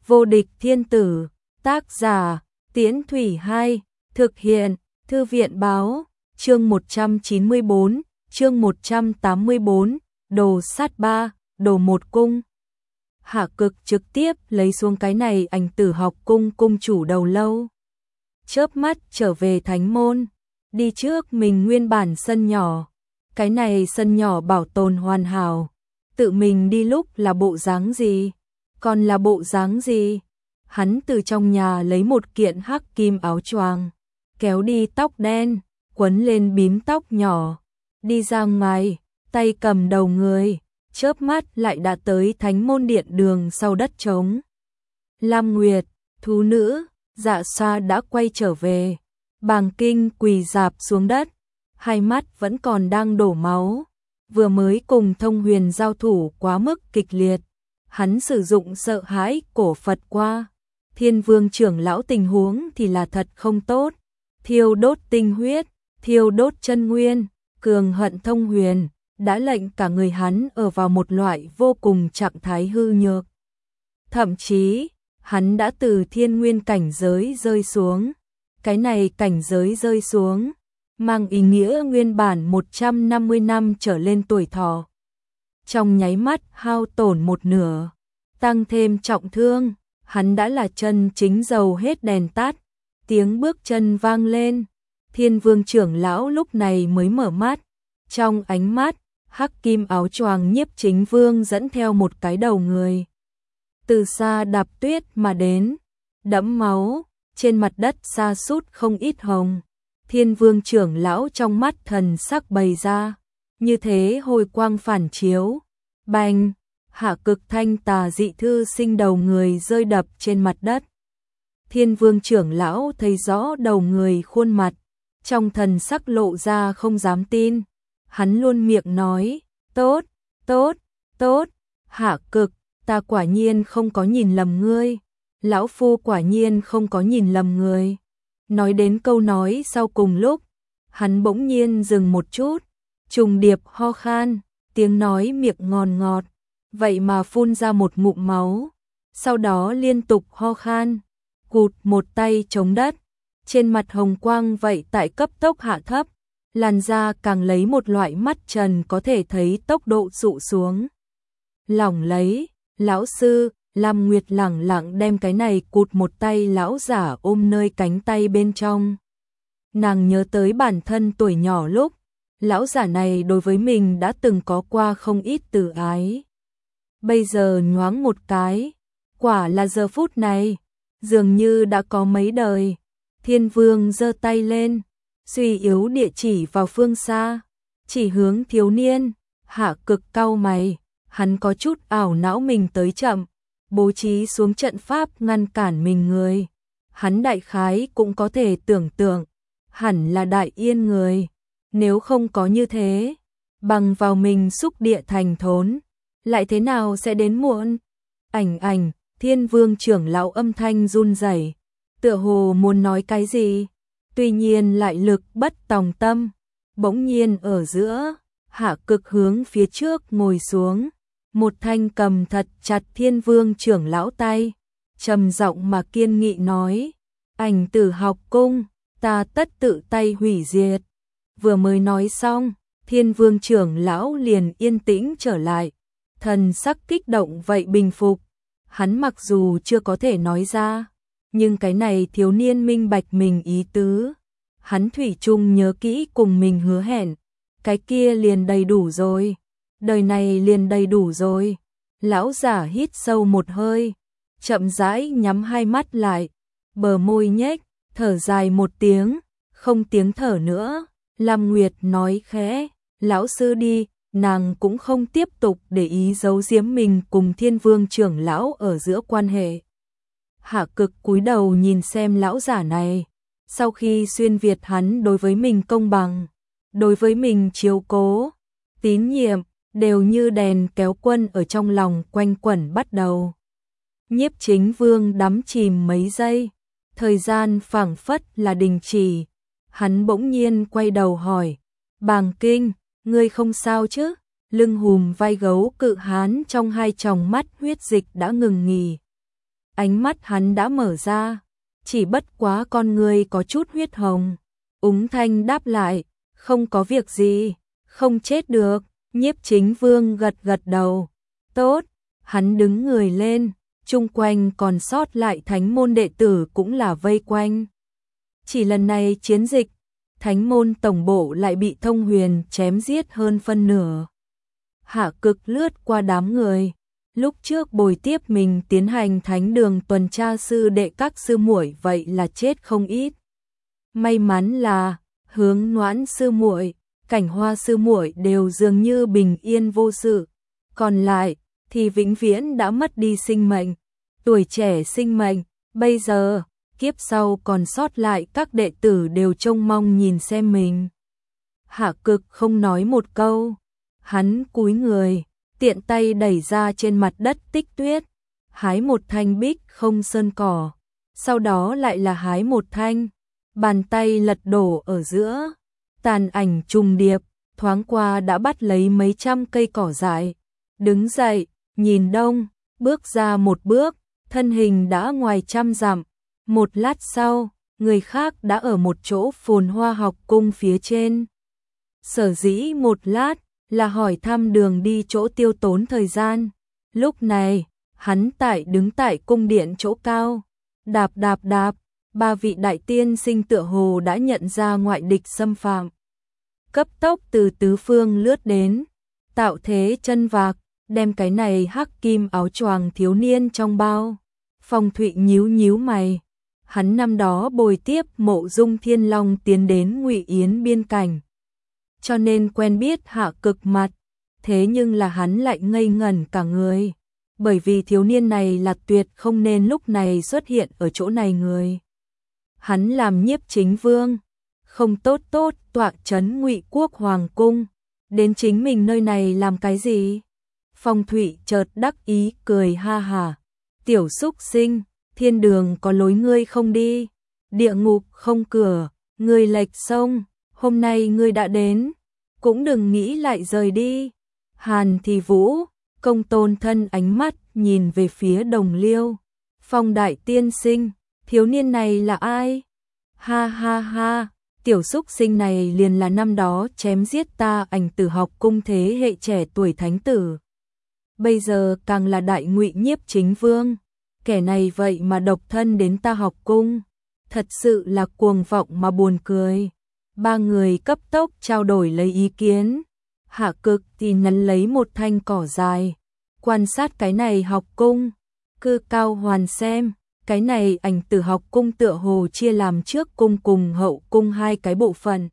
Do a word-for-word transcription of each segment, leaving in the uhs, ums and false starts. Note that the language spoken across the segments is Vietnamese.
Vô địch thiên tử, tác giả, Tiễn Thủy Hai, thực hiện, Thư viện báo, chương một trăm chín mươi bốn, chương một trăm tám mươi bốn, đồ sát ba, đồ một cung. Hạ Cực trực tiếp lấy xuống cái này ảnh Tử Học cung cung chủ đầu lâu. Chớp mắt trở về thánh môn, đi trước mình nguyên bản sân nhỏ. Cái này sân nhỏ bảo tồn hoàn hảo, tự mình đi lúc là bộ dáng gì, còn là bộ dáng gì. Hắn từ trong nhà lấy một kiện hắc kim áo choàng, kéo đi tóc đen, quấn lên bím tóc nhỏ, đi ra ngoài, tay cầm đầu người, chớp mắt lại đã tới thánh môn điện đường sau đất trống. Lam Nguyệt, thú nữ, Dạ Xoa đã quay trở về, Bàng Kinh quỳ rạp xuống đất, hai mắt vẫn còn đang đổ máu, vừa mới cùng Thông Huyền giao thủ quá mức kịch liệt, hắn sử dụng sợ hãi cổ Phật qua. Thiên Vương trưởng lão tình huống thì là thật không tốt, thiêu đốt tinh huyết, thiêu đốt chân nguyên, cường hận Thông Huyền, đã lệnh cả người hắn ở vào một loại vô cùng trạng thái hư nhược. Thậm chí, hắn đã từ thiên nguyên cảnh giới rơi xuống, cái này cảnh giới rơi xuống, mang ý nghĩa nguyên bản một trăm năm mươi năm trở lên tuổi thọ. Trong nháy mắt hao tổn một nửa, tăng thêm trọng thương, hắn đã là chân chính dầu hết đèn tắt. Tiếng bước chân vang lên, Thiên Vương trưởng lão lúc này mới mở mắt, trong ánh mắt, hắc kim áo choàng Nhiếp Chính Vương dẫn theo một cái đầu người. Từ xa đạp tuyết mà đến, đẫm máu, trên mặt đất sa sút không ít hồng. Thiên Vương trưởng lão trong mắt thần sắc bày ra, như thế hồi quang phản chiếu. Bành, Hạ Cực thanh tà dị thư sinh đầu người rơi đập trên mặt đất. Thiên Vương trưởng lão thấy rõ đầu người khuôn mặt, trong thần sắc lộ ra không dám tin. Hắn luôn miệng nói, tốt, tốt, tốt, Hạ Cực, ta quả nhiên không có nhìn lầm ngươi, lão phu quả nhiên không có nhìn lầm người. Nói đến câu nói sau cùng lúc, hắn bỗng nhiên dừng một chút, trùng điệp ho khan, tiếng nói miệng ngòn ngọt, vậy mà phun ra một ngụm máu, sau đó liên tục ho khan, cụt một tay chống đất, trên mặt hồng quang vậy tại cấp tốc hạ thấp, làn da càng lấy một loại mắt trần có thể thấy tốc độ dụ xuống. Lỏng lấy, lão sư, Lam Nguyệt lẳng lặng đem cái này cụt một tay lão giả ôm nơi cánh tay bên trong. Nàng nhớ tới bản thân tuổi nhỏ lúc, lão giả này đối với mình đã từng có qua không ít từ ái. Bây giờ nhoáng một cái, quả là giờ phút này, dường như đã có mấy đời. Thiên Vương giơ tay lên, suy yếu địa chỉ vào phương xa, chỉ hướng thiếu niên. Hạ Cực cau mày, hắn có chút ảo não mình tới chậm, bố trí xuống trận pháp ngăn cản mình người. Hắn đại khái cũng có thể tưởng tượng, hẳn là Đại Yên người, nếu không có như thế, bằng vào mình xúc địa thành thốn, lại thế nào sẽ đến muộn. Ảnh ảnh, Thiên Vương trưởng lão âm thanh run rẩy, tựa hồ muốn nói cái gì, tuy nhiên lại lực bất tòng tâm. Bỗng nhiên ở giữa, Hạ Cực hướng phía trước ngồi xuống, một thanh cầm thật chặt Thiên Vương trưởng lão tay, trầm giọng mà kiên nghị nói, Ảnh Tử Học cung, ta tất tự tay hủy diệt. Vừa mới nói xong, Thiên Vương trưởng lão liền yên tĩnh trở lại, thần sắc kích động vậy bình phục. Hắn mặc dù chưa có thể nói ra, nhưng cái này thiếu niên minh bạch mình ý tứ. Hắn thủy chung nhớ kỹ cùng mình hứa hẹn, cái kia liền đầy đủ rồi, đời này liền đầy đủ rồi. Lão giả hít sâu một hơi, chậm rãi nhắm hai mắt lại, bờ môi nhếch, thở dài một tiếng, không tiếng thở nữa. Lam Nguyệt nói khẽ, lão sư đi. Nàng cũng không tiếp tục để ý giấu giếm mình cùng Thiên Vương trưởng lão ở giữa quan hệ. Hạ Cực cúi đầu nhìn xem lão giả này, sau khi xuyên việt hắn đối với mình công bằng, đối với mình chiếu cố, tín nhiệm, đều như đèn kéo quân ở trong lòng quanh quẩn bắt đầu. Nhiếp Chính Vương đắm chìm mấy giây, thời gian phảng phất là đình chỉ, hắn bỗng nhiên quay đầu hỏi, Bàng Kinh, ngươi không sao chứ? Lưng hùm vai gấu cự hán trong hai tròng mắt huyết dịch đã ngừng nghỉ. ánh mắt hắn đã mở ra, chỉ bất quá con người có chút huyết hồng. Úng thanh đáp lại, không có việc gì, không chết được. Nhiếp Chính Vương gật gật đầu, tốt. Hắn đứng người lên, chung quanh còn sót lại thánh môn đệ tử cũng là vây quanh. Chỉ lần này chiến dịch, thánh môn tổng bộ lại bị Thông Huyền chém giết hơn phân nửa. Hạ Cực lướt qua đám người, lúc trước bồi tiếp mình tiến hành thánh đường tuần tra sư đệ các sư muội vậy là chết không ít. May mắn là Hướng Noãn sư muội, Cảnh Hoa sư muội đều dường như bình yên vô sự, còn lại thì vĩnh viễn đã mất đi sinh mệnh. Tuổi trẻ sinh mệnh, bây giờ kiếp sau còn sót lại các đệ tử đều trông mong nhìn xem mình. Hạ Cực không nói một câu, hắn cúi người, tiện tay đẩy ra trên mặt đất tích tuyết, hái một thanh bích không sơn cỏ, sau đó lại là hái một thanh, bàn tay lật đổ ở giữa, tàn ảnh trùng điệp, thoáng qua đã bắt lấy mấy trăm cây cỏ dại, đứng dậy, nhìn đông, bước ra một bước, thân hình đã ngoài trăm dặm. Một lát sau, người khác đã ở một chỗ phồn hoa học cung phía trên. Sở dĩ một lát là hỏi thăm đường đi chỗ tiêu tốn thời gian. Lúc này, hắn tại đứng tại cung điện chỗ cao. Đạp đạp đạp, ba vị đại tiên sinh tựa hồ đã nhận ra ngoại địch xâm phạm. Cấp tốc từ tứ phương lướt đến, tạo thế chân vạc, đem cái này hắc kim áo choàng thiếu niên trong bao. Phong Thụy nhíu nhíu mày. Hắn năm đó bồi tiếp Mộ Dung Thiên Long tiến đến Ngụy Yến biên cảnh, cho nên quen biết Hạ Cực mặt, thế nhưng là hắn lại ngây ngẩn cả người, bởi vì thiếu niên này là tuyệt không nên lúc này xuất hiện ở chỗ này người. Hắn làm Nhiếp Chính Vương, không tốt tốt tọa trấn Ngụy Quốc hoàng cung, đến chính mình nơi này làm cái gì? Phong Thụy chợt đắc ý cười ha hả, tiểu xúc sinh, thiên đường có lối ngươi không đi, địa ngục không cửa, ngươi lệch sông, hôm nay ngươi đã đến, cũng đừng nghĩ lại rời đi. Hàn Thì Vũ, Công Tôn Thân ánh mắt nhìn về phía Đồng Liêu. Phong đại tiên sinh, thiếu niên này là ai? Ha ha ha, tiểu xúc sinh này liền là năm đó chém giết ta Ảnh Tử học cung thế hệ trẻ tuổi thánh tử. Bây giờ càng là đại Ngụy Nhiếp Chính Vương. Kẻ này vậy mà độc thân đến ta học cung, thật sự là cuồng vọng mà buồn cười. Ba người cấp tốc trao đổi lấy ý kiến. Hạ Cực thì nắn lấy một thanh cỏ dài, quan sát cái này học cung. Cư Cao Hoàn xem, cái này Ảnh Tử học cung tựa hồ chia làm trước cung cùng hậu cung hai cái bộ phận.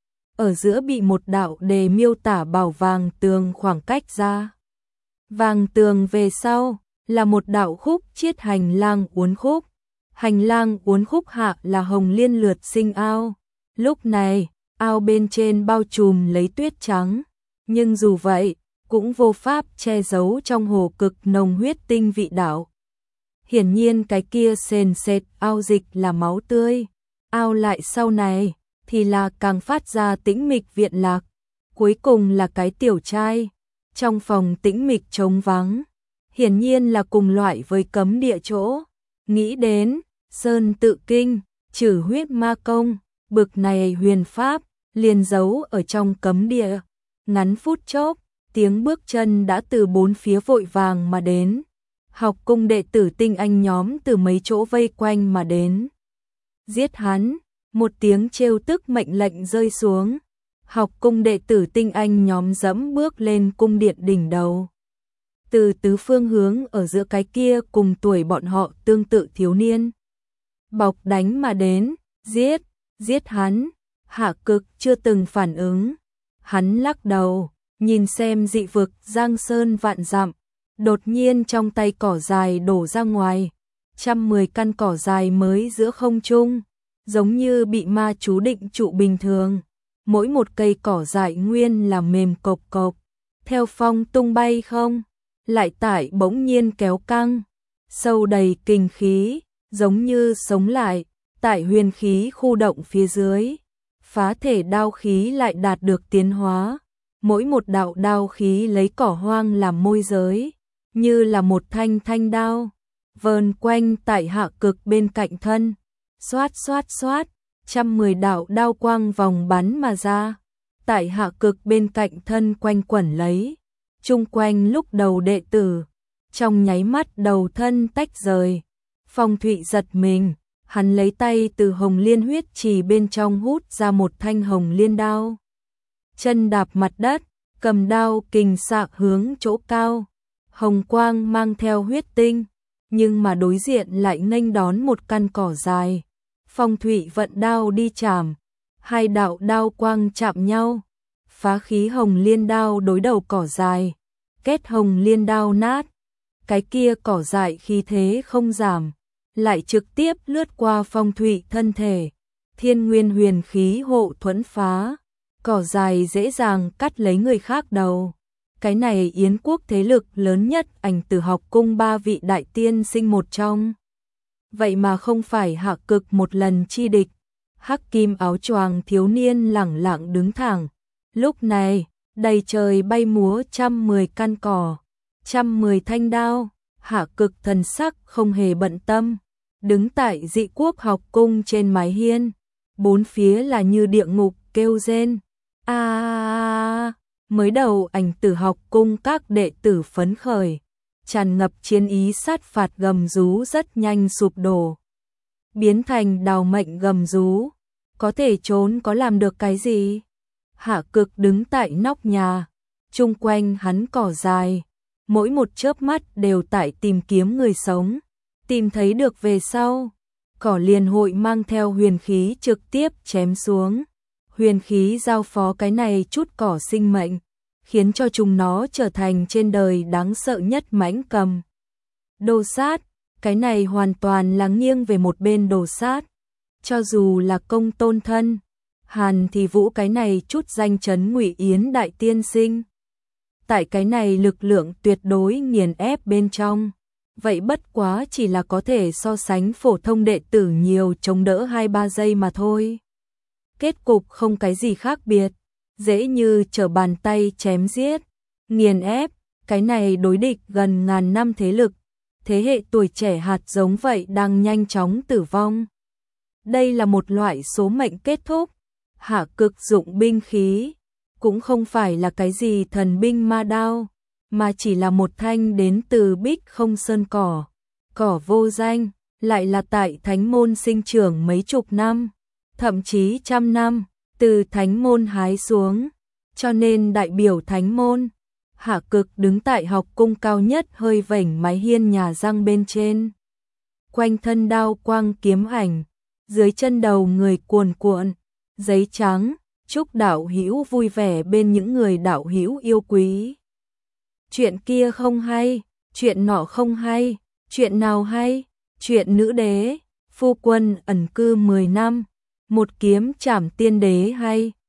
Ở giữa bị một đạo đề miêu tả bảo vàng tường khoảng cách ra. Vàng tường về sau là một đạo khúc chiết hành lang uốn khúc. Hành lang uốn khúc hạ là hồng liên lượt sinh ao. Lúc này, ao bên trên bao trùm lấy tuyết trắng, nhưng dù vậy, cũng vô pháp che giấu trong hồ cực nồng huyết tinh vị đạo. Hiển nhiên cái kia sền sệt ao dịch là máu tươi, ao lại sau này thì là càng phát ra tĩnh mịch viện lạc. Cuối cùng là cái tiểu trai, trong phòng tĩnh mịch trống vắng. Hiển nhiên là cùng loại với cấm địa chỗ. Nghĩ đến Sơn Tự Kinh, trừ huyết ma công, bực này huyền pháp, liền giấu ở trong cấm địa. Ngắn phút chốc, tiếng bước chân đã từ bốn phía vội vàng mà đến. Học cung đệ tử tinh anh nhóm từ mấy chỗ vây quanh mà đến. Giết hắn, một tiếng trêu tức mệnh lệnh rơi xuống. Học cung đệ tử tinh anh nhóm dẫm bước lên cung điện đỉnh đầu. Từ tứ phương hướng ở giữa cái kia cùng tuổi bọn họ tương tự thiếu niên. Bọc đánh mà đến, giết, giết hắn. Hạ Cực chưa từng phản ứng. Hắn lắc đầu, nhìn xem dị vực giang sơn vạn dặm. Đột nhiên trong tay cỏ dài đổ ra ngoài. Trăm mười căn cỏ dài mới giữa không trung, giống như bị ma chú định trụ bình thường. Mỗi một cây cỏ dại nguyên là mềm cộc cộc, theo phong tung bay không, lại tải bỗng nhiên kéo căng, sâu đầy kinh khí, giống như sống lại, tại huyền khí khu động phía dưới, phá thể đao khí lại đạt được tiến hóa, mỗi một đạo đao khí lấy cỏ hoang làm môi giới, như là một thanh thanh đao, vờn quanh tại Hạ Cực bên cạnh thân. Xoát xoát xoát, trăm mười đạo đao quang vòng bắn mà ra, tại Hạ Cực bên cạnh thân quanh quẩn lấy. Chung quanh lúc đầu đệ tử, trong nháy mắt đầu thân tách rời. Phong Thụy giật mình, hắn lấy tay từ hồng liên huyết trì bên trong hút ra một thanh hồng liên đao. Chân đạp mặt đất, cầm đao kình xạ hướng chỗ cao. Hồng quang mang theo huyết tinh, nhưng mà đối diện lại nghênh đón một căn cỏ dài. Phong Thụy vận đao đi chạm, hai đạo đao quang chạm nhau, phá khí hồng liên đao đối đầu cỏ dài, kết hồng liên đao nát. Cái kia cỏ dại khí thế không giảm, lại trực tiếp lướt qua Phong Thụy thân thể. Thiên nguyên huyền khí hộ thuẫn phá, cỏ dài dễ dàng cắt lấy người khác đầu. Cái này Yến quốc thế lực lớn nhất Ảnh Tử học cung ba vị đại tiên sinh một trong. Vậy mà không phải Hạ Cực một lần chi địch. Hắc kim áo choàng thiếu niên lẳng lặng đứng thẳng. Lúc này, đầy trời bay múa trăm mười căn cỏ, trăm mười thanh đao. Hạ Cực thần sắc không hề bận tâm, đứng tại Dị Quốc học cung trên mái hiên, bốn phía là như địa ngục kêu rên. A à, mới đầu Ảnh Tử học cung các đệ tử phấn khởi, tràn ngập chiến ý sát phạt gầm rú rất nhanh sụp đổ, biến thành đào mệnh gầm rú. Có thể trốn có làm được cái gì? Hạ Cực đứng tại nóc nhà, chung quanh hắn cỏ dài, mỗi một chớp mắt đều tại tìm kiếm người sống, tìm thấy được về sau, cỏ liền hội mang theo huyền khí trực tiếp chém xuống. Huyền khí giao phó cái này chút cỏ sinh mệnh, khiến cho chúng nó trở thành trên đời đáng sợ nhất mãnh cầm. Đồ sát, cái này hoàn toàn là nghiêng về một bên đồ sát. Cho dù là công tôn thân, Hàn thì Vũ cái này chút danh chấn Ngụy Yến đại tiên sinh. Tại cái này lực lượng tuyệt đối nghiền ép bên trong, vậy bất quá chỉ là có thể so sánh phổ thông đệ tử nhiều chống đỡ hai ba giây mà thôi. Kết cục không cái gì khác biệt, dễ như trở bàn tay chém giết, nghiền ép, cái này đối địch gần ngàn năm thế lực, thế hệ tuổi trẻ hạt giống vậy đang nhanh chóng tử vong. Đây là một loại số mệnh kết thúc. Hạ Cực dụng binh khí, cũng không phải là cái gì thần binh ma đao, mà chỉ là một thanh đến từ Bích Không Sơn cỏ, cỏ vô danh, lại là tại thánh môn sinh trưởng mấy chục năm, thậm chí trăm năm, từ thánh môn hái xuống, cho nên đại biểu thánh môn. Hạ Cực đứng tại học cung cao nhất hơi vểnh mái hiên nhà răng bên trên, quanh thân đao quang kiếm ảnh, dưới chân đầu người cuồn cuộn, giấy trắng, chúc đạo hữu vui vẻ bên những người đạo hữu yêu quý. Chuyện kia không hay, chuyện nọ không hay, chuyện nào hay? Chuyện nữ đế, phu quân ẩn cư mười năm, một kiếm trảm tiên đế hay.